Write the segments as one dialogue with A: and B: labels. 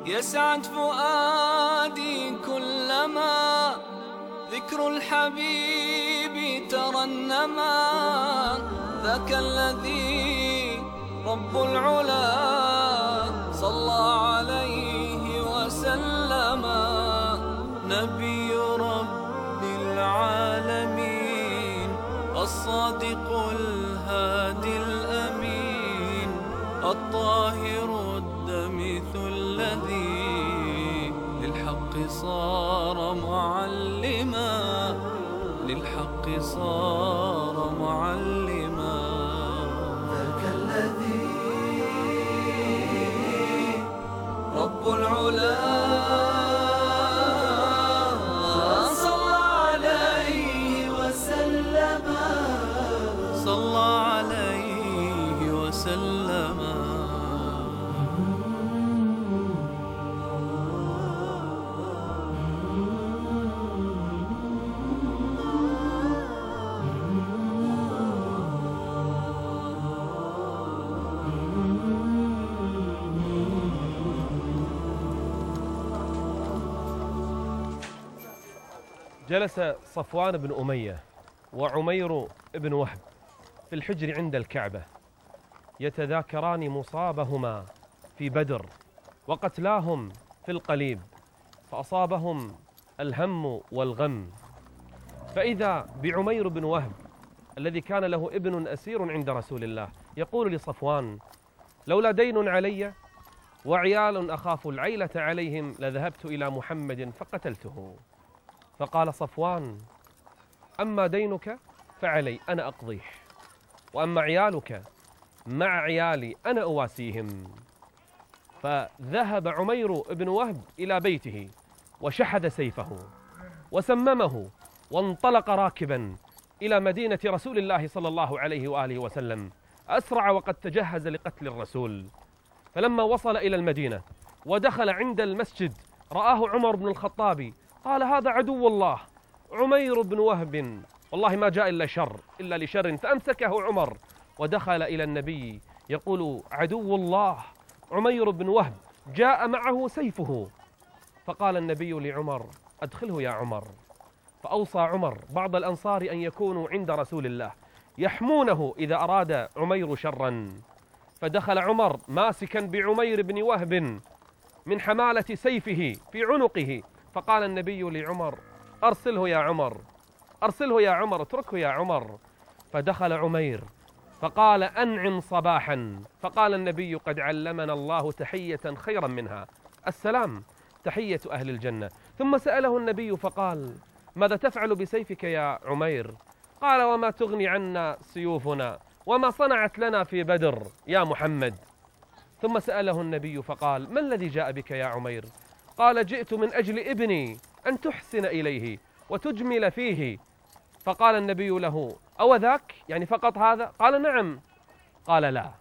A: يسعد فؤادي كلما ذكر الحبيب ترنما. ذاك الذي رب العلا صلى عليه وسلم. نبي رب العالمين الصادق الهادي الأمين الطاهر الدمث الذي للحق صار معلما. للحق صار معلما. ذاك الذي رب العلا صلى عليه وسلم. صلى عليه وسلم.
B: جلس صفوان بن أمية وعمير بن وهب في الحجر عند الكعبة يتذاكران مصابهما في بدر وقتلاهم في القليب، فأصابهم الهم والغم. فإذا بعمير بن وهب الذي كان له ابن أسير عند رسول الله يقول لصفوان: لولا دين علي وعيال أخاف العيلة عليهم لذهبت إلى محمد فقتلته. فقال صفوان: أما دينك فعلي أنا أقضيه، وأما عيالك مع عيالي أنا أواسيهم. فذهب عمير بن وهب إلى بيته وشحذ سيفه وسممه وانطلق راكبا إلى مدينة رسول الله صلى الله عليه وآله وسلم. أسرع وقد تجهز لقتل الرسول. فلما وصل إلى المدينة ودخل عند المسجد رآه عمر بن الخطاب، قال: هذا عدو الله عمير بن وهب، والله ما جاء إلا شر إلا لشر. فأمسكه عمر ودخل إلى النبي يقول: عدو الله عمير بن وهب جاء معه سيفه. فقال النبي لعمر: أدخله يا عمر. فأوصى عمر بعض الأنصار أن يكونوا عند رسول الله يحمونه إذا أراد عمير شرا. فدخل عمر ماسكا بعمير بن وهب من حمالة سيفه في عنقه. فقال النبي لعمر: أرسله يا عمر، أرسله يا عمر، اتركه يا عمر. فدخل عمير فقال: أنعم صباحا. فقال النبي: قد علمنا الله تحية خيرا منها، السلام، تحية أهل الجنة. ثم سأله النبي فقال: ماذا تفعل بسيفك يا عمير؟ قال: وما تغني عنا سيوفنا، وما صنعت لنا في بدر يا محمد. ثم سأله النبي فقال: ما الذي جاء بك يا عمير؟ قال: جئت من أجل ابني أن تحسن إليه وتجمل فيه. فقال النبي له: أو ذاك يعني فقط هذا؟ قال: نعم. قال: لا،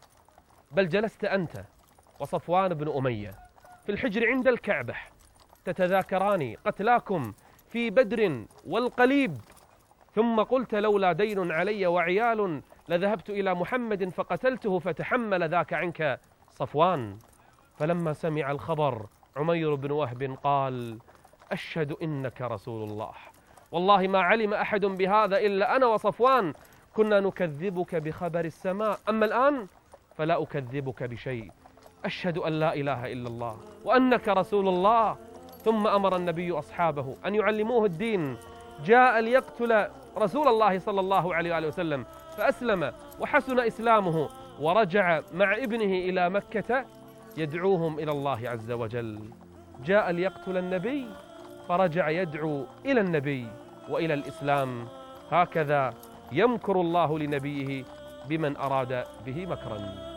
B: بل جلست أنت وصفوان بن أمية في الحجر عند الكعبة تتذاكران قتلاكم في بدر والقليب، ثم قلت: لولا دين علي وعيال لذهبت إلى محمد فقتلته، فتحمل ذاك عنك صفوان. فلما سمع الخبر عمير بن وهب قال: أشهد إنك رسول الله، والله ما علم أحد بهذا إلا أنا وصفوان، كنا نكذبك بخبر السماء، أما الآن فلا أكذبك بشيء، أشهد أن لا إله إلا الله وأنك رسول الله. ثم أمر النبي أصحابه أن يعلموه الدين. جاء ليقتل رسول الله صلى الله عليه وآله وسلم، فأسلم وحسن إسلامه ورجع مع ابنه إلى مكة يدعوهم إلى الله عز وجل. جاء ليقتل النبي فرجع يدعو إلى النبي وإلى الإسلام. هكذا يمكر الله لنبيه بمن أراد به مكرا.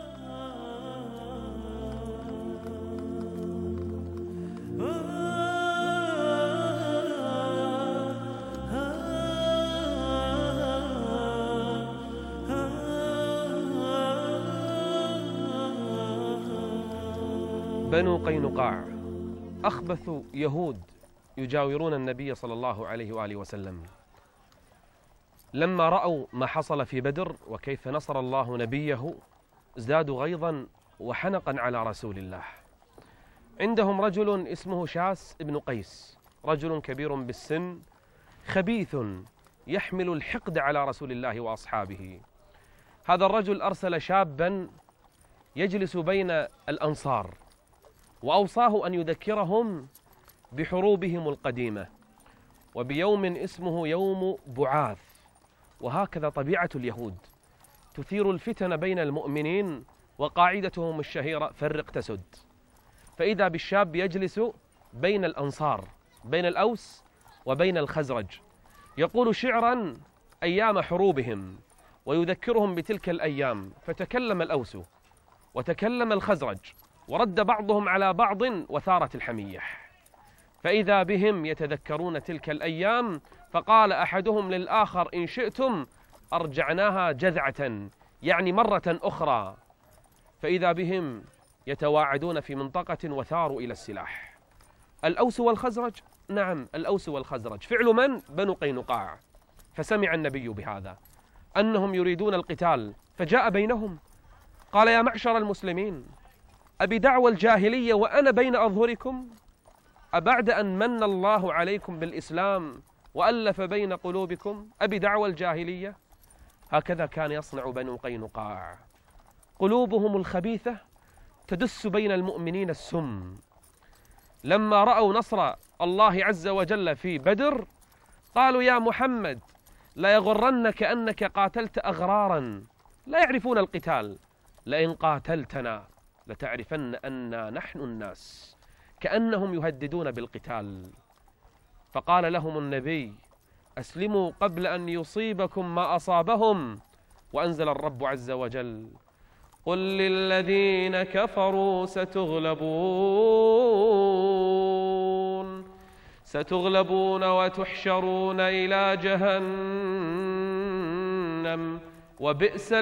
B: بنو قينقاع أخبث يهود يجاورون النبي صلى الله عليه وآله وسلم، لما رأوا ما حصل في بدر وكيف نصر الله نبيه ازدادوا غيظا وحنقا على رسول الله. عندهم رجل اسمه شاس بن قيس، رجل كبير بالسن خبيث يحمل الحقد على رسول الله وأصحابه. هذا الرجل أرسل شابا يجلس بين الأنصار وأوصاه أن يذكرهم بحروبهم القديمة وبيوم اسمه يوم بعاث. وهكذا طبيعة اليهود، تثير الفتن بين المؤمنين، وقاعدتهم الشهيرة فرق تسد. فإذا بالشاب يجلس بين الأنصار، بين الأوس وبين الخزرج، يقول شعرا أيام حروبهم ويذكرهم بتلك الأيام. فتكلم الأوس وتكلم الخزرج ورد بعضهم على بعض وثارت الحمية، فإذا بهم يتذكرون تلك الأيام. فقال أحدهم للآخر إن شئتم أرجعناها جذعة، يعني مرة أخرى. فإذا بهم يتواعدون في منطقة وثاروا إلى السلاح. الأوس والخزرج، نعم الأوس والخزرج، فعل من؟ بنو قينقاع. فسمع النبي بهذا أنهم يريدون القتال، فجاء بينهم قال يا معشر المسلمين، أبدعوى الجاهلية وأنا بين أظهركم؟ أبعد أن من الله عليكم بالإسلام وألف بين قلوبكم أبدعوى الجاهلية؟ هكذا كان يصنع بنو قينقاع، قلوبهم الخبيثة تدس بين المؤمنين السم. لما رأوا نصر الله عز وجل في بدر قالوا يا محمد لا يغرنك أنك قاتلت أغرارا لا يعرفون القتال، لئن قاتلتنا لتعرفن أننا نحن الناس، كأنهم يهددون بالقتال. فقال لهم النبي أسلموا قبل أن يصيبكم ما أصابهم. وأنزل الرب عز وجل قل للذين كفروا ستغلبون وتحشرون إلى جهنم وبئس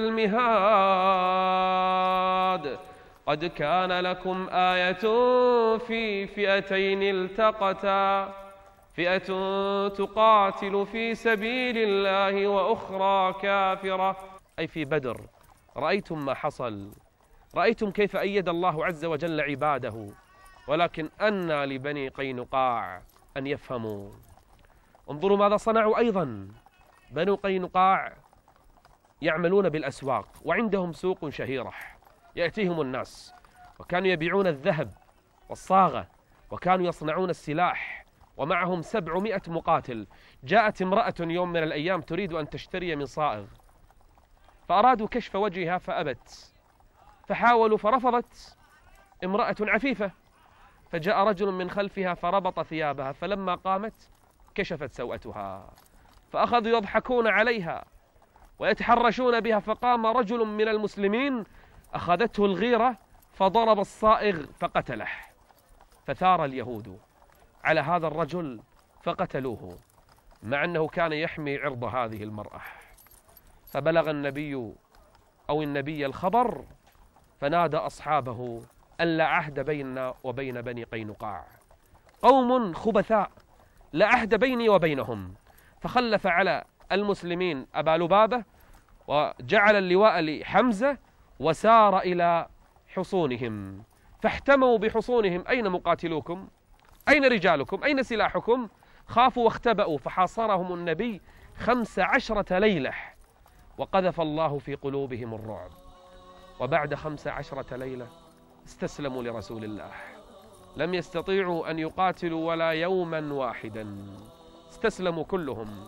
B: المهاد. قد كان لكم آية في فئتين التقتا، فئة تقاتل في سبيل الله وأخرى كافرة، أي في بدر. رأيتم ما حصل، رأيتم كيف أيد الله عز وجل عباده، ولكن أنى لبني قينقاع أن يفهموا. انظروا ماذا صنعوا أيضا. بنو قينقاع يعملون بالأسواق، وعندهم سوق شهيرة يأتيهم الناس، وكانوا يبيعون الذهب والصاغة، وكانوا يصنعون السلاح، ومعهم 700 مقاتل. جاءت امرأة يوم من الأيام تريد أن تشتري من صائغ، فأرادوا كشف وجهها فأبت، فحاولوا فرفضت، امرأة عفيفة. فجاء رجل من خلفها فربط ثيابها، فلما قامت كشفت سوءتها، فأخذوا يضحكون عليها ويتحرشون بها. فقام رجل من المسلمين أخذته الغيرة فضرب الصائغ فقتله، فثار اليهود على هذا الرجل فقتلوه، مع أنه كان يحمي عرض هذه المرأة. فبلغ النبي الخبر، فنادى أصحابه أن لا عهد بيننا وبين بني قينقاع، قوم خبثاء لا عهد بيني وبينهم. فخلف على المسلمين أبا لبابة وجعل اللواء لحمزة وسار إلى حصونهم، فاحتموا بحصونهم. أين مقاتلوكم؟ أين رجالكم؟ أين سلاحكم؟ خافوا واختبأوا، فحاصرهم النبي 15 ليلة، وقذف الله في قلوبهم الرعب. وبعد 15 ليلة استسلموا لرسول الله، لم يستطيعوا أن يقاتلوا ولا يوما واحدا، استسلموا كلهم،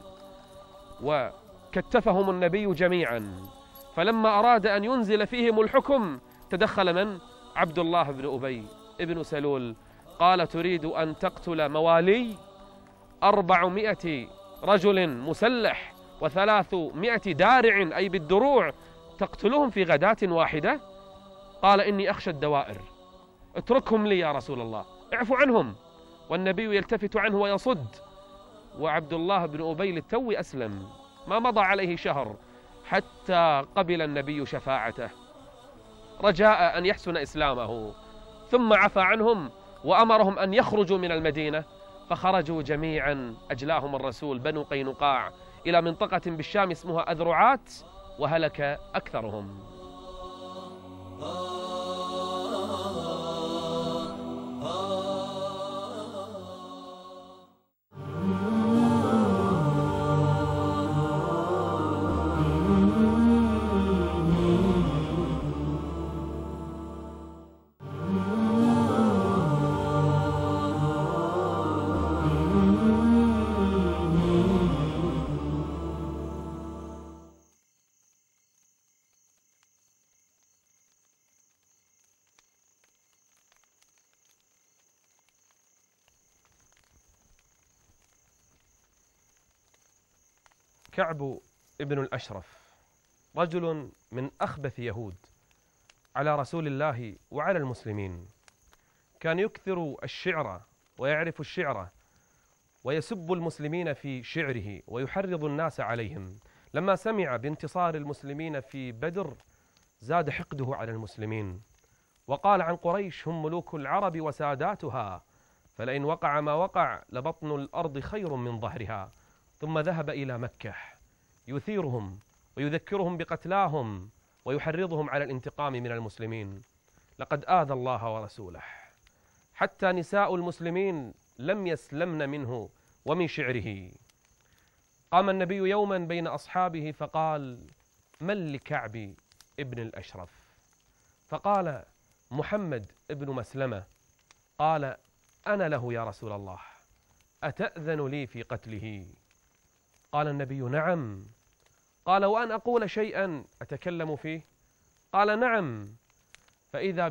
B: وكتفهم النبي جميعا. فلما أراد أن ينزل فيهم الحكم تدخل من؟ عبد الله بن أبي ابن سلول، قال تريد أن تقتل موالي 400 رجل مسلح و300 دارع أي بالدروع، تقتلهم في غداة واحدة؟ قال إني أخشى الدوائر، اتركهم لي يا رسول الله، اعفوا عنهم. والنبي يلتفت عنه ويصد. وعبد الله بن أبي للتو أسلم، ما مضى عليه شهر حتى قبل النبي شفاعته رجاء أن يحسن إسلامه، ثم عفى عنهم وأمرهم أن يخرجوا من المدينة. فخرجوا جميعا، أجلاهم الرسول بنو قينقاع إلى منطقة بالشام اسمها أذرعات، وهلك أكثرهم. كعب ابن الأشرف رجل من أخبث يهود على رسول الله وعلى المسلمين. كان يكثر الشعر ويعرف الشعر ويسب المسلمين في شعره ويحرض الناس عليهم. لما سمع بانتصار المسلمين في بدر زاد حقده على المسلمين، وقال عن قريش: هم ملوك العرب وساداتها، فلئن وقع ما وقع لبطن الأرض خير من ظهرها. ثم ذهب إلى مكة يثيرهم ويذكرهم بقتلاهم ويحرضهم على الانتقام من المسلمين. لقد آذى الله ورسوله، حتى نساء المسلمين لم يسلمن منه ومن شعره. قام النبي يوما بين أصحابه فقال: من لكعب ابن الأشرف؟ فقال: محمد ابن مسلمة. قال: أنا له يا رسول الله، أتأذن لي في قتله؟ قال النبي: نعم. قال: وأن أقول شيئا أتكلم فيه؟ قال: نعم. فإذا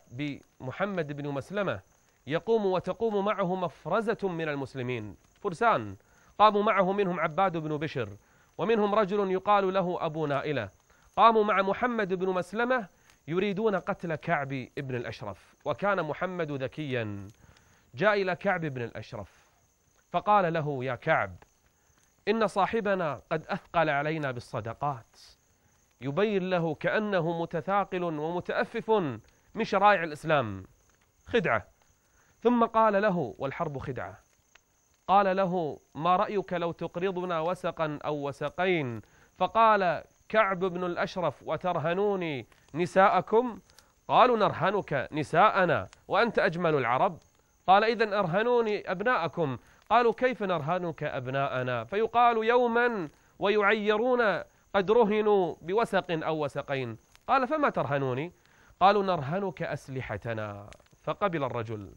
B: بمحمد بن مسلمة يقوم وتقوم معه مفرزة من المسلمين، فرسان قاموا معه، منهم عباد بن بشر، ومنهم رجل يقال له أبو نائلة، قاموا مع محمد بن مسلمة يريدون قتل كعب بن الأشرف. وكان محمد ذكيا، جاء إلى كعب بن الأشرف فقال له: يا كعب، إن صاحبنا قد أثقل علينا بالصدقات. يبين له كأنه متثاقل ومتأفف من شرائع الإسلام، خدعة. ثم قال له: والحرب خدعة. قال له: ما رأيك لو تقرضنا وسقا أو وسقين؟ فقال كعب بن الأشرف: وترهنوني نساءكم؟ قالوا: نرهنك نساءنا وأنت أجمل العرب. قال: إذن أرهنوني أبناءكم. قالوا: كيف نرهنك أبناءنا؟ فيقال يوما ويعيرون قد رهنوا بوسق أو وسقين. قال: فما ترهنوني؟ قالوا: نرهنك أسلحتنا. فقبل الرجل،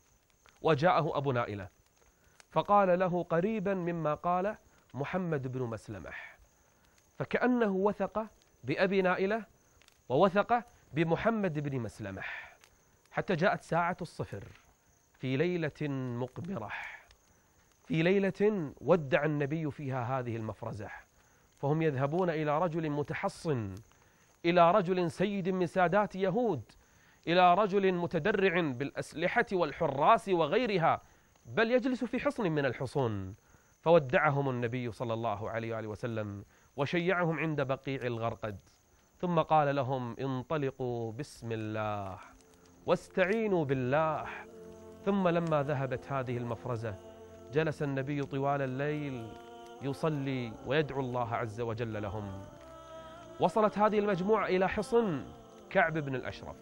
B: وجاءه أبو نائلة فقال له قريبا مما قال محمد بن مسلمة، فكأنه وثق بأبي نائلة ووثق بمحمد بن مسلمة، حتى جاءت ساعة الصفر في ليلة مقمرة، في ليلة ودع النبي فيها هذه المفرزة، فهم يذهبون إلى رجل متحصن، إلى رجل سيد من سادات يهود، إلى رجل متدرع بالأسلحة والحراس وغيرها، بل يجلس في حصن من الحصون. فودعهم النبي صلى الله عليه وآله وسلم وشيعهم عند بقيع الغرقد، ثم قال لهم: انطلقوا بسم الله واستعينوا بالله. ثم لما ذهبت هذه المفرزة جلس النبي طوال الليل يصلي ويدعو الله عز وجل لهم. وصلت هذه المجموعة إلى حصن كعب بن الأشرف،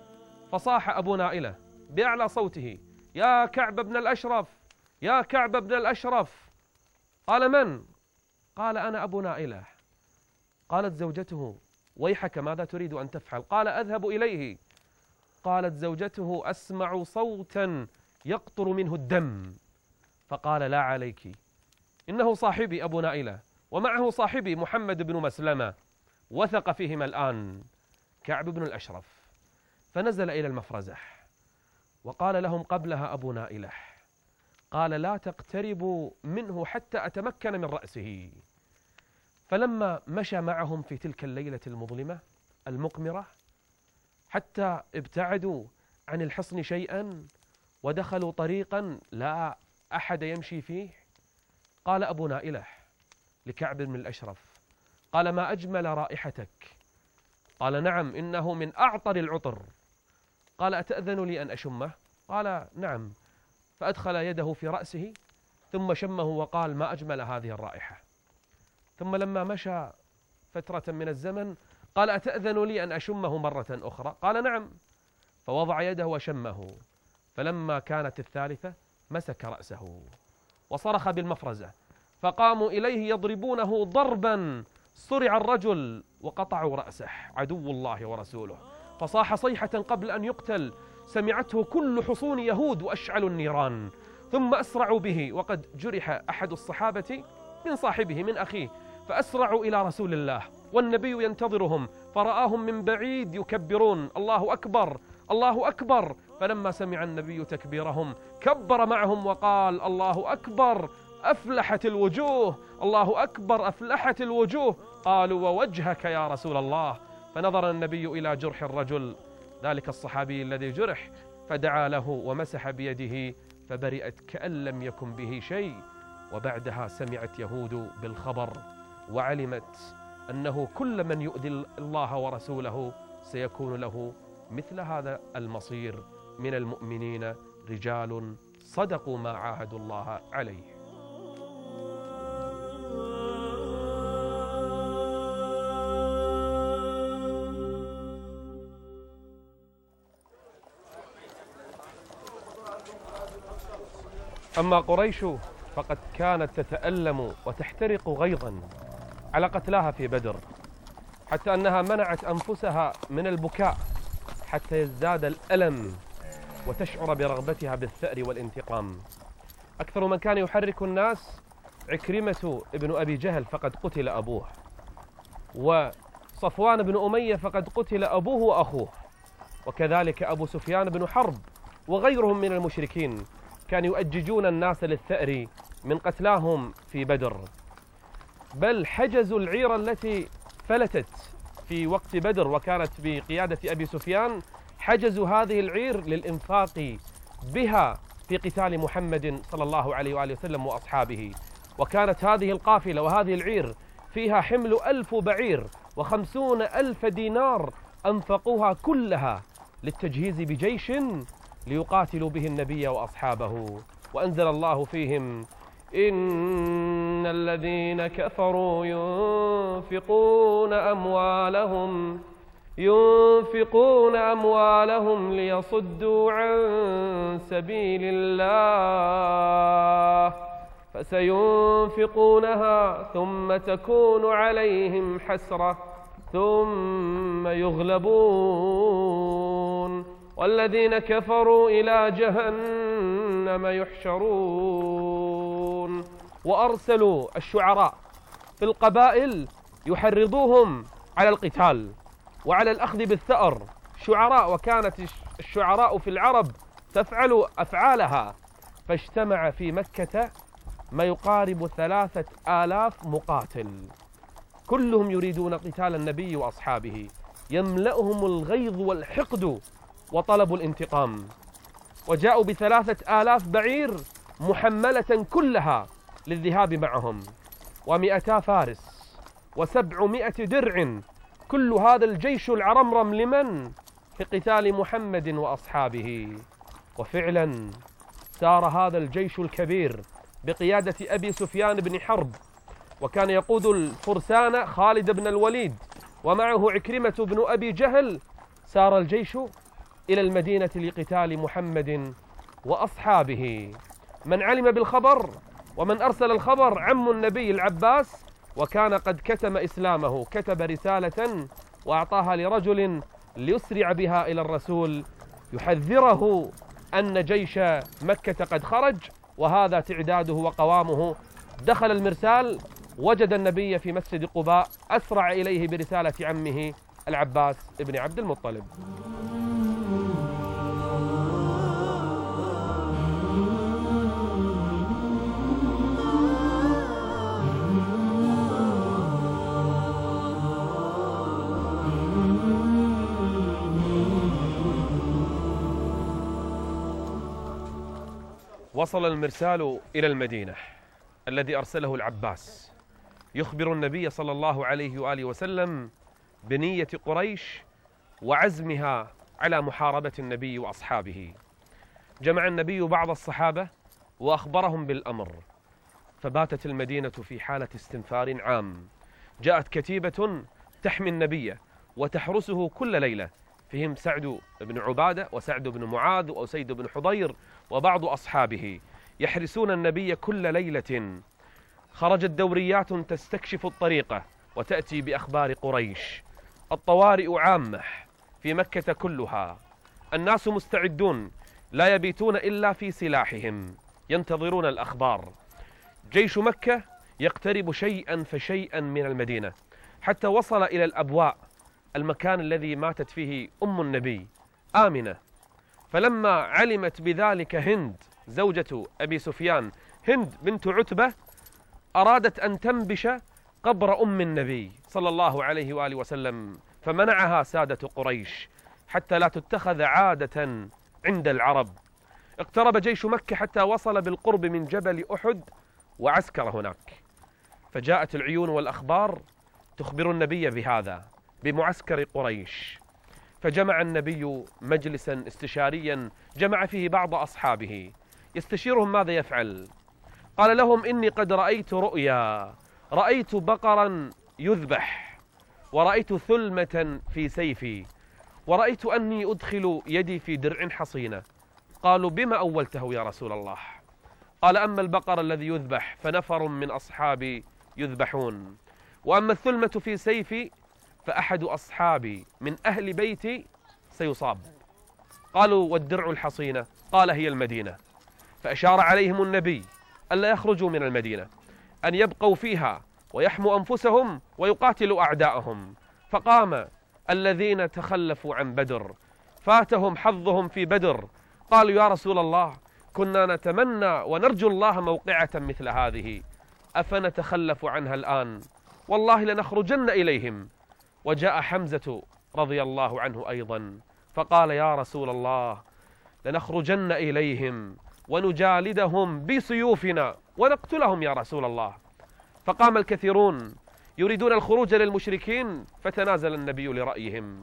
B: فصاح أبو نائلة بأعلى صوته: يا كعب بن الأشرف، يا كعب بن الأشرف. قال: من؟ قال: أنا أبو نائلة. قالت زوجته: ويحك، ماذا تريد أن تفعل؟ قال: أذهب إليه. قالت زوجته: أسمع صوتا يقطر منه الدم. فقال: لا عليك، إنه صاحبي أبو نائلة، ومعه صاحبي محمد بن مسلمة، وثق فيهما الآن كعب بن الأشرف. فنزل إلى المفرزة وقال لهم قبلها أبو نائلة، قال: لا تقتربوا منه حتى أتمكن من رأسه. فلما مشى معهم في تلك الليلة المظلمة المقمرة حتى ابتعدوا عن الحصن شيئا ودخلوا طريقا لا أحد يمشي فيه، قال أبو نائلة لكعب بن الأشرف: قال: ما أجمل رائحتك. قال: نعم، إنه من أعطر العطر. قال: أتأذن لي أن أشمه؟ قال: نعم. فأدخل يده في رأسه ثم شمه وقال: ما أجمل هذه الرائحة. ثم لما مشى فترة من الزمن قال: أتأذن لي أن أشمه مرة أخرى؟ قال: نعم. فوضع يده وشمه، فلما كانت الثالثة مسك رأسه وصرخ بالمفرزة، فقاموا إليه يضربونه ضربا، صرع الرجل وقطعوا رأسه، عدو الله ورسوله. فصاح صيحة قبل أن يقتل سمعته كل حصون يهود وأشعلوا النيران، ثم أسرعوا به، وقد جرح أحد الصحابة من صاحبه من أخيه، فأسرعوا إلى رسول الله والنبي ينتظرهم، فرآهم من بعيد يكبرون: الله أكبر، الله أكبر. فلما سمع النبي تكبيرهم كبر معهم وقال: الله أكبر. أفلحت الوجوه، الله أكبر، أفلحت الوجوه. قالوا ووجهك يا رسول الله. فنظر النبي إلى جرح الرجل، ذلك الصحابي الذي جرح، فدعا له ومسح بيده فبرئت كأن لم يكن به شيء. وبعدها سمعت يهود بالخبر وعلمت أنه كل من يؤذي الله ورسوله سيكون له مثل هذا المصير من المؤمنين، رجال صدقوا ما عاهدوا الله عليه. أما قريش فقد كانت تتألم وتحترق غيظا على قتلاها في بدر، حتى أنها منعت أنفسها من البكاء حتى يزداد الألم وتشعر برغبتها بالثأر والانتقام. أكثر من كان يحرك الناس عكرمة ابن أبي جهل فقد قتل أبوه، وصفوان بن أمية فقد قتل أبوه وأخوه، وكذلك أبو سفيان بن حرب وغيرهم من المشركين كانوا يؤججون الناس للثأر من قتلاهم في بدر. بل حجزوا العير التي فلتت في وقت بدر وكانت بقيادة أبي سفيان، حجزوا هذه العير للإنفاق بها في قتال محمد صلى الله عليه وآله وسلم وأصحابه. وكانت هذه القافلة وهذه العير فيها حمل 1000 بعير و50,000 دينار أنفقوها كلها للتجهيز بجيش ليقاتلوا به النبي وأصحابه. وأنزل الله فيهم إن الذين كفروا ينفقون أموالهم ليصدوا عن سبيل الله فسينفقونها ثم تكون عليهم حسرة ثم يغلبون والذين كفروا إلى جهنم يحشرون. وأرسلوا الشعراء في القبائل يحرضوهم على القتال وعلى الأخذ بالثأر، شعراء، وكانت الشعراء في العرب تفعل أفعالها. فاجتمع في مكة ما يقارب 3000 مقاتل، كلهم يريدون قتال النبي وأصحابه، يملأهم الغيظ والحقد وطلبوا الانتقام. وجاءوا ب3000 بعير محملة كلها للذهاب معهم، و200 فارس و700 درع، كل هذا الجيش العرمرم لمن؟ في قتال محمد وأصحابه. وفعلا سار هذا الجيش الكبير بقيادة أبي سفيان بن حرب، وكان يقود الفرسان خالد بن الوليد ومعه عكرمة بن أبي جهل. سار الجيش إلى المدينة لقتال محمد وأصحابه. من علم بالخبر ومن أرسل الخبر عم النبي العباس، وكان قد كتم إسلامه، كتب رسالة وأعطاها لرجل ليسرع بها إلى الرسول يحذره أن جيش مكة قد خرج وهذا تعداده وقوامه. دخل المرسال وجد النبي في مسجد قباء، أسرع إليه برسالة عمه العباس ابن عبد المطلب. وصل المرسال إلى المدينة الذي أرسله العباس يخبر النبي صلى الله عليه وآله وسلم بنية قريش وعزمها على محاربة النبي وأصحابه. جمع النبي بعض الصحابة وأخبرهم بالأمر، فباتت المدينة في حالة استنفار عام. جاءت كتيبة تحمي النبي وتحرسه كل ليلة، فيهم سعد بن عبادة وسعد بن معاذ وأسيد بن حضير وبعض أصحابه، يحرسون النبي كل ليلة. خرجت دوريات تستكشف الطريقة وتأتي بأخبار قريش. الطوارئ عامة في مكة كلها، الناس مستعدون لا يبيتون إلا في سلاحهم ينتظرون الأخبار. جيش مكة يقترب شيئا فشيئا من المدينة حتى وصل إلى الأبواء، المكان الذي ماتت فيه أم النبي آمنة. فلما علمت بذلك هند زوجة أبي سفيان هند بنت عتبة أرادت أن تنبش قبر أم النبي صلى الله عليه وآله وسلم، فمنعها سادة قريش حتى لا تتخذ عادة عند العرب. اقترب جيش مكة حتى وصل بالقرب من جبل أحد وعسكر هناك، فجاءت العيون والأخبار تخبر النبي بهذا، بمعسكر قريش. فجمع النبي مجلسا استشاريا جمع فيه بعض أصحابه يستشيرهم ماذا يفعل. قال لهم: إني قد رأيت رؤيا، رأيت بقرا يذبح، ورأيت ثلمة في سيفي، ورأيت أني أدخل يدي في درع حصينة. قالوا: بما أولته يا رسول الله؟ قال: أما البقر الذي يذبح فنفر من أصحابي يذبحون، وأما الثلمة في سيفي فأحد أصحابي من أهل بيتي سيصاب. قالوا: والدرع الحصينة؟ قال: هي المدينة. فأشار عليهم النبي ألا يخرجوا من المدينة، أن يبقوا فيها ويحموا أنفسهم ويقاتلوا أعداءهم. فقام الذين تخلفوا عن بدر، فاتهم حظهم في بدر، قالوا: يا رسول الله، كنا نتمنى ونرجو الله موقعة مثل هذه، أفنتخلف عنها الآن؟ والله لنخرجن إليهم. وجاء حمزة رضي الله عنه أيضا فقال: يا رسول الله، لنخرجن إليهم ونجالدهم بسيوفنا ونقتلهم يا رسول الله. فقام الكثيرون يريدون الخروج للمشركين، فتنازل النبي لرأيهم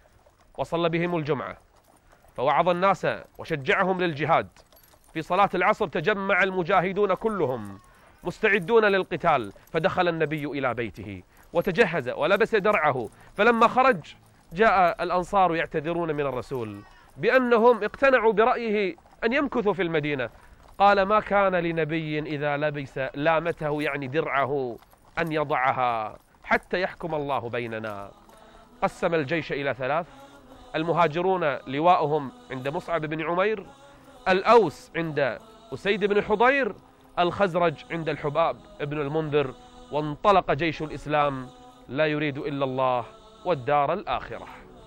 B: وصلى بهم الجمعة، فوعظ الناس وشجعهم للجهاد. في صلاة العصر تجمع المجاهدون كلهم مستعدون للقتال، فدخل النبي إلى بيته وتجهز ولبس درعه. فلما خرج جاء الأنصار يعتذرون من الرسول بأنهم اقتنعوا برأيه أن يمكثوا في المدينة. قال: ما كان لنبي إذا لبس لامته، يعني درعه، أن يضعها حتى يحكم الله بيننا. قسم الجيش إلى ثلاث: المهاجرون لواؤهم عند مصعب بن عمير، الأوس عند أسيد بن حضير، الخزرج عند الحباب بن المنذر. وانطلق جيش الإسلام لا يريد إلا الله والدار الآخرة.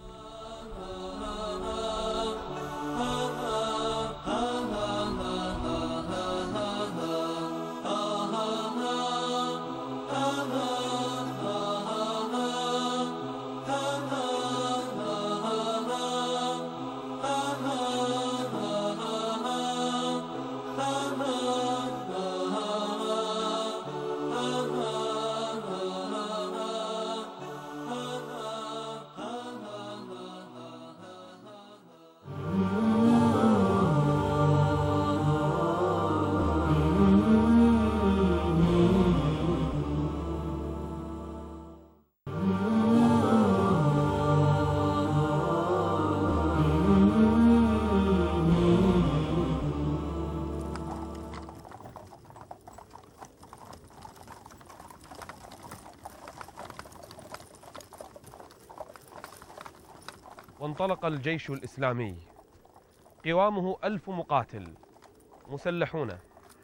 B: وانطلق الجيش الإسلامي، قوامه 1000 مقاتل مسلحون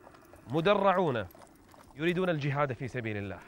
B: مدرعون يريدون الجهاد في سبيل الله.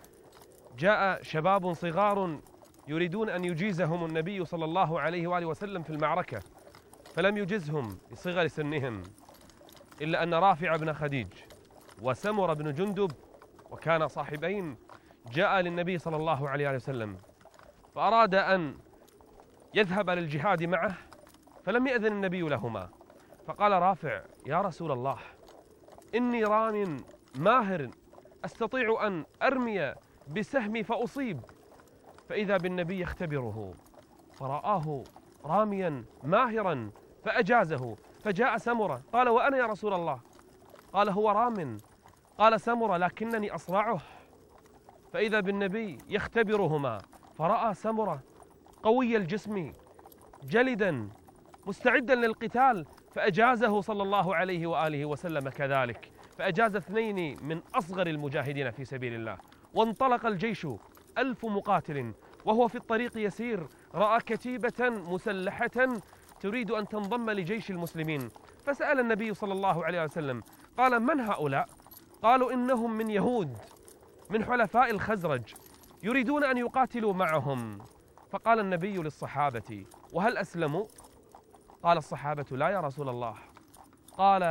B: جاء شباب صغار يريدون أن يجيزهم النبي صلى الله عليه وآله وسلم في المعركة، فلم يجزهم لصغر سنهم، إلا أن رافع بن خديج وسمر بن جندب، وكان صاحبين، جاء للنبي صلى الله عليه وآله وسلم فأراد أن يذهب للجهاد معه، فلم يأذن النبي لهما. فقال رافع: يا رسول الله، إني رام ماهر أستطيع أن أرمي بسهمي فأصيب. فإذا بالنبي يختبره، فرآه راميا ماهرا فأجازه. فجاء سمرة قال: وأنا يا رسول الله؟ قال: هو رام. قال سمرة: لكنني أصرعه. فإذا بالنبي يختبرهما، فرأى سمرة قوي الجسم جلدا مستعدا للقتال، فأجازه صلى الله عليه وآله وسلم كذلك، فأجاز 2 من أصغر المجاهدين في سبيل الله. وانطلق الجيش 1000 مقاتل، وهو في الطريق يسير رأى كتيبة مسلحة تريد أن تنضم لجيش المسلمين، فسأل النبي صلى الله عليه وسلم قال: من هؤلاء؟ قالوا: إنهم من يهود من حلفاء الخزرج يريدون أن يقاتلوا معهم. فقال النبي للصحابة: وهل أسلموا؟ قال الصحابة: لا يا رسول الله. قال: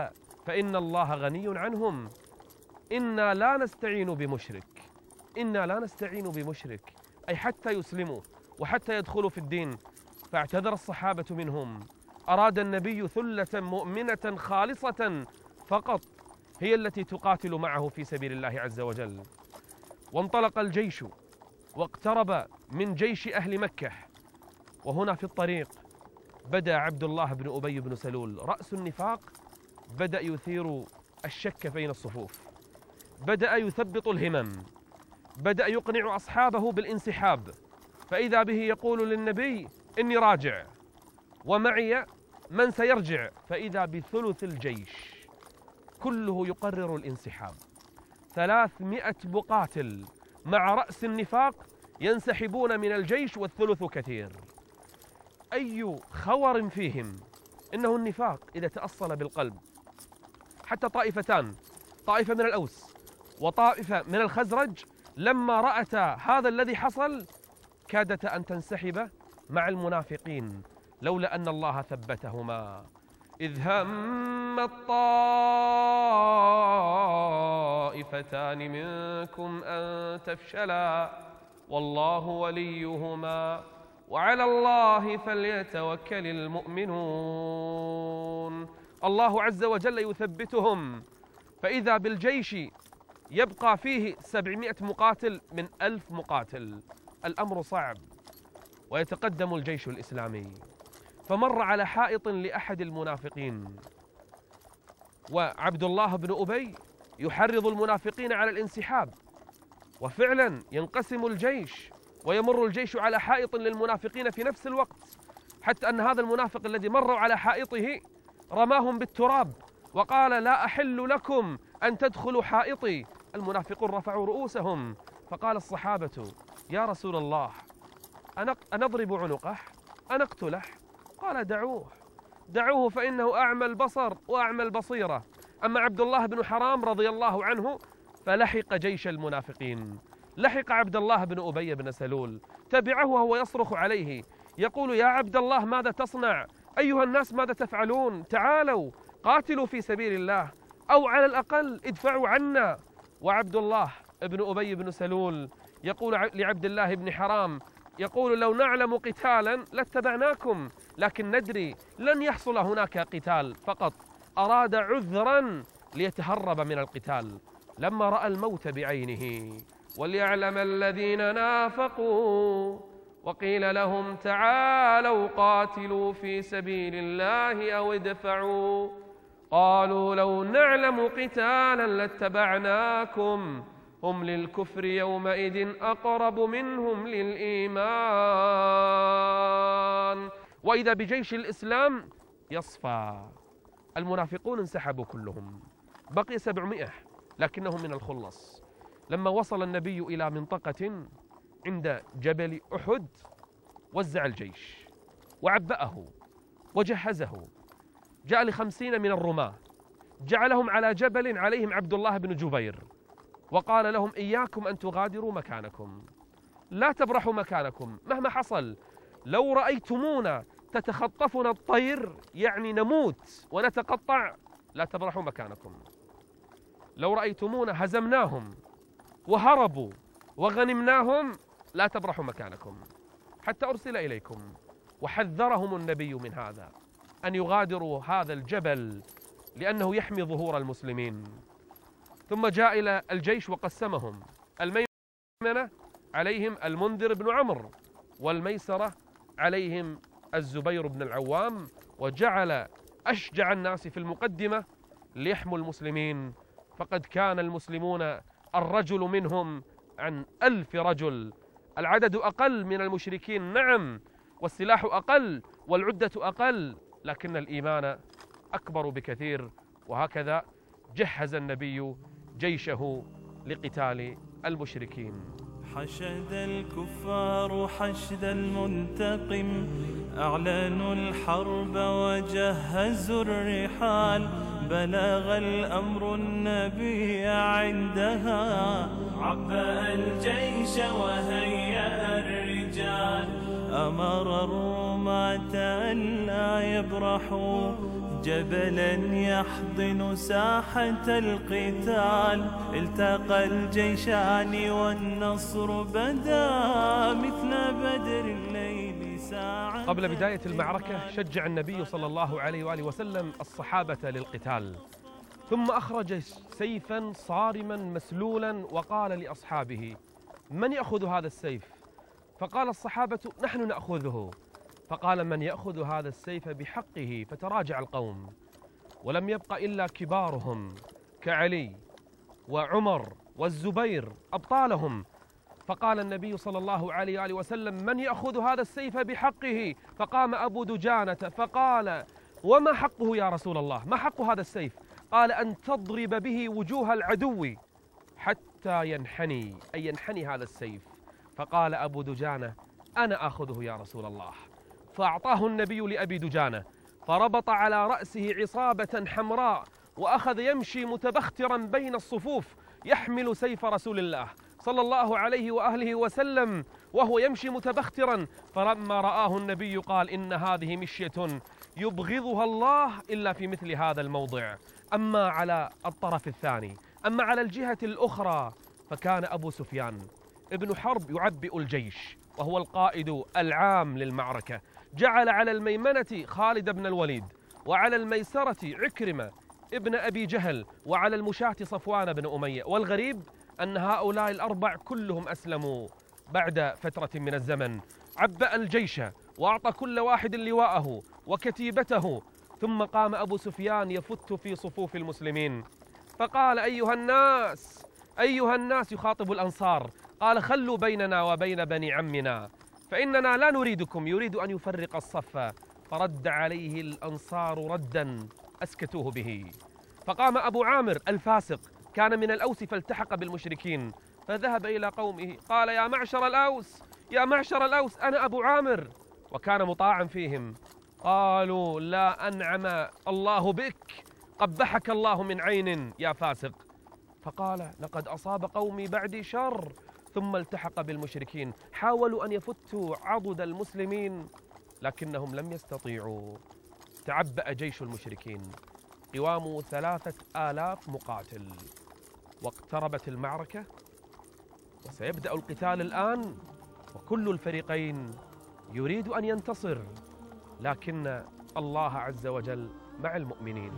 B: فإن الله غني عنهم. إنا لا نستعين بمشرك، إنا لا نستعين بمشرك، أي حتى يسلموا وحتى يدخلوا في الدين. فاعتذر الصحابة منهم. أراد النبي ثلة مؤمنة خالصة فقط هي التي تقاتل معه في سبيل الله عز وجل. وانطلق الجيش واقترب من جيش أهل مكة، وهنا في الطريق بدأ عبد الله بن أبي بن سلول رأس النفاق، بدأ يثير الشك بين الصفوف، بدأ يثبط الهمم، بدأ يقنع أصحابه بالانسحاب. فإذا به يقول للنبي إني راجع ومعي من سيرجع، فإذا بثلث الجيش كله يقرر الانسحاب. 300 مقاتل مع رأس النفاق ينسحبون من الجيش والثلث كثير. أي خور فيهم، إنه النفاق إذا تأصل بالقلب. حتى طائفتان، طائفة من الأوس وطائفة من الخزرج، لما رأتا هذا الذي حصل كادتا أن تنسحب مع المنافقين لولا أن الله ثبتهما. إذ هم الطائفتان منكم أن تفشلا والله وليهما وعلى الله فليتوكل المؤمنون. الله عز وجل يثبتهم. فإذا بالجيش يبقى فيه 700 مقاتل من 1000 مقاتل، الأمر صعب. ويتقدم الجيش الإسلامي، فمر على حائط لأحد المنافقين، وعبد الله بن أبي يحرض المنافقين على الانسحاب، وفعلا ينقسم الجيش ويمر الجيش على حائط للمنافقين في نفس الوقت، حتى أن هذا المنافق الذي مروا على حائطه رماهم بالتراب وقال لا أحل لكم أن تدخلوا حائطي. المنافقون رفعوا رؤوسهم، فقال الصحابة يا رسول الله أنضرب عنقه أنقتله؟ قال دعوه فإنه أعمى البصر وأعمى البصيرة. أما عبد الله بن حرام رضي الله عنه فلحق جيش المنافقين، لحق عبد الله بن أبي بن سلول، تبعه وهو يصرخ عليه يقول يا عبد الله ماذا تصنع؟ أيها الناس ماذا تفعلون؟ تعالوا قاتلوا في سبيل الله، أو على الأقل ادفعوا عنا. وعبد الله بن أبي بن سلول يقول لعبد الله بن حرام يقول لو نعلم قتالا لاتبعناكم، لكن ندري لن يحصل هناك قتال، فقط أراد عذرا ليتهرب من القتال. لما رأى الموت بعينه وليعلم الذين نافقوا وقيل لهم تعالوا قاتلوا في سبيل الله أو ادفعوا قالوا لو نعلم قتالا لاتبعناكم هم للكفر يومئذ أقرب منهم للإيمان. وإذا بجيش الإسلام يصفى. المنافقون انسحبوا كلهم، بقي 700 لكنهم من الخلص. لما وصل النبي إلى منطقة عند جبل أحد وزع الجيش وعبأه وجهزه، جاء ل50 من الرماة، جعلهم على جبل عليهم عبد الله بن جبير، وقال لهم إياكم أن تغادروا مكانكم، لا تبرحوا مكانكم مهما حصل. لو رأيتمونا تتخطفنا الطير يعني نموت ونتقطع، لا تبرحوا مكانكم. لو رأيتمونا هزمناهم وهربوا وغنمناهم لا تبرحوا مكانكم حتى أرسل إليكم. وحذرهم النبي من هذا، أن يغادروا هذا الجبل لأنه يحمي ظهور المسلمين. ثم جاء إلى الجيش وقسمهم، الميمنة عليهم المنذر بن عمرو، والميسرة عليهم الزبير بن العوام، وجعل أشجع الناس في المقدمة ليحموا المسلمين. فقد كان المسلمون الرجل منهم عن 1000 رجل، العدد أقل من المشركين نعم، والسلاح أقل والعدة أقل، لكن الإيمان أكبر بكثير. وهكذا جهز النبي جيشه لقتال المشركين.
C: حشد الكفار حشد المنتقم، أعلنوا الحرب وجهزوا الرحال، بلغ الأمر النبي عندها، عبأ الجيش وهيأ الرجال، أمر الرماة ألا يبرحوا جبلا يحضن ساحة القتال. التقى الجيشان والنصر بدا مثل بدر الليل ساعة.
B: قبل بداية المعركة شجع النبي صلى الله عليه وآله وسلم الصحابة للقتال، ثم أخرج سيفا صارما مسلولا وقال لأصحابه: من يأخذ هذا السيف؟ فقال الصحابة: نحن نأخذه. فقال: من يأخذ هذا السيف بحقه؟ فتراجع القوم، ولم يبق إلا كبارهم كعلي وعمر والزبير أبطالهم. فقال النبي صلى الله عليه وآله وسلم: من يأخذ هذا السيف بحقه؟ فقام أبو دجانة فقال: وما حقه يا رسول الله؟ ما حق هذا السيف؟ قال: أن تضرب به وجوه العدو حتى ينحني، أي ينحني هذا السيف. فقال أبو دجانة: أنا آخذه يا رسول الله. فأعطاه النبي لأبي دجانة، فربط على رأسه عصابة حمراء، وأخذ يمشي متبخترا بين الصفوف يحمل سيف رسول الله صلى الله عليه وآله وسلم وهو يمشي متبخترا. فلما رآه النبي قال: إن هذه مشية يبغضها الله إلا في مثل هذا الموضع. أما على الطرف الثاني، أما على الجهة الأخرى، فكان أبو سفيان ابن حرب يعبئ الجيش وهو القائد العام للمعركة. جعل على الميمنة خالد بن الوليد، وعلى الميسرة عكرمة ابن أبي جهل، وعلى المشاة صفوان بن أمية. والغريب أن هؤلاء الأربع كلهم أسلموا بعد فترة من الزمن. عبأ الجيش وأعطى كل واحد لواءه وكتيبته، ثم قام أبو سفيان يفت في صفوف المسلمين فقال: أيها الناس، أيها الناس، يخاطب الأنصار، قال: خلوا بيننا وبين بني عمنا فإننا لا نريدكم. يريد أن يفرق الصف. فرد عليه الأنصار ردا أسكتوه به. فقام أبو عامر الفاسق، كان من الأوس، فالتحق بالمشركين فذهب إلى قومه قال: يا معشر الأوس، يا معشر الأوس، أنا أبو عامر. وكان مطاعا فيهم. قالوا: لا أنعم الله بك، قبحك الله من عين يا فاسق. فقال: لقد أصاب قومي بعدي شر. ثم التحق بالمشركين، حاولوا أن يفتوا عضد المسلمين لكنهم لم يستطيعوا. تعبأ جيش المشركين قوامه 3000 مقاتل، واقتربت المعركة وسيبدأ القتال الآن، وكل الفريقين يريد أن ينتصر، لكن الله عز وجل مع المؤمنين.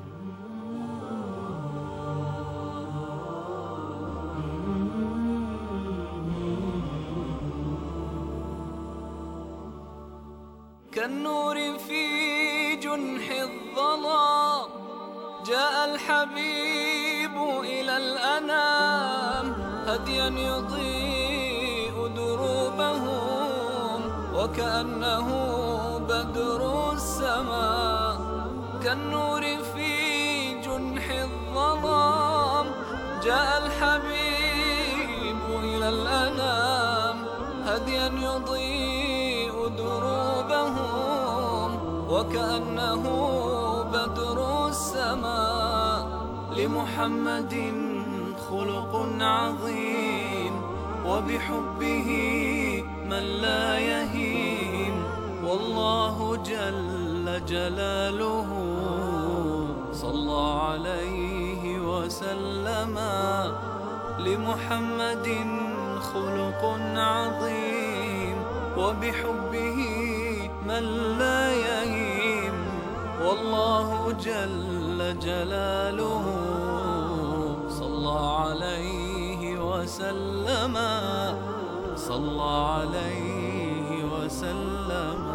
A: كالنور في جنح الظلام جاء الحبيب إلى الأنام، هديا يضيء دروبهم وكأنه بدر السماء. كالنور في جنح الظلام جاء الحبيب إلى الأنام، هديا يضيء دروبهم وكأنه بدر السماء. لمحمد خلق عظيم وبحبه من لا يهيم، والله جل جلاله صلى عليه وسلم. لمحمد خلق عظيم وبحبه من لا يهيم، والله جل جلاله صلى عليه وسلم، صلى عليه وسلم.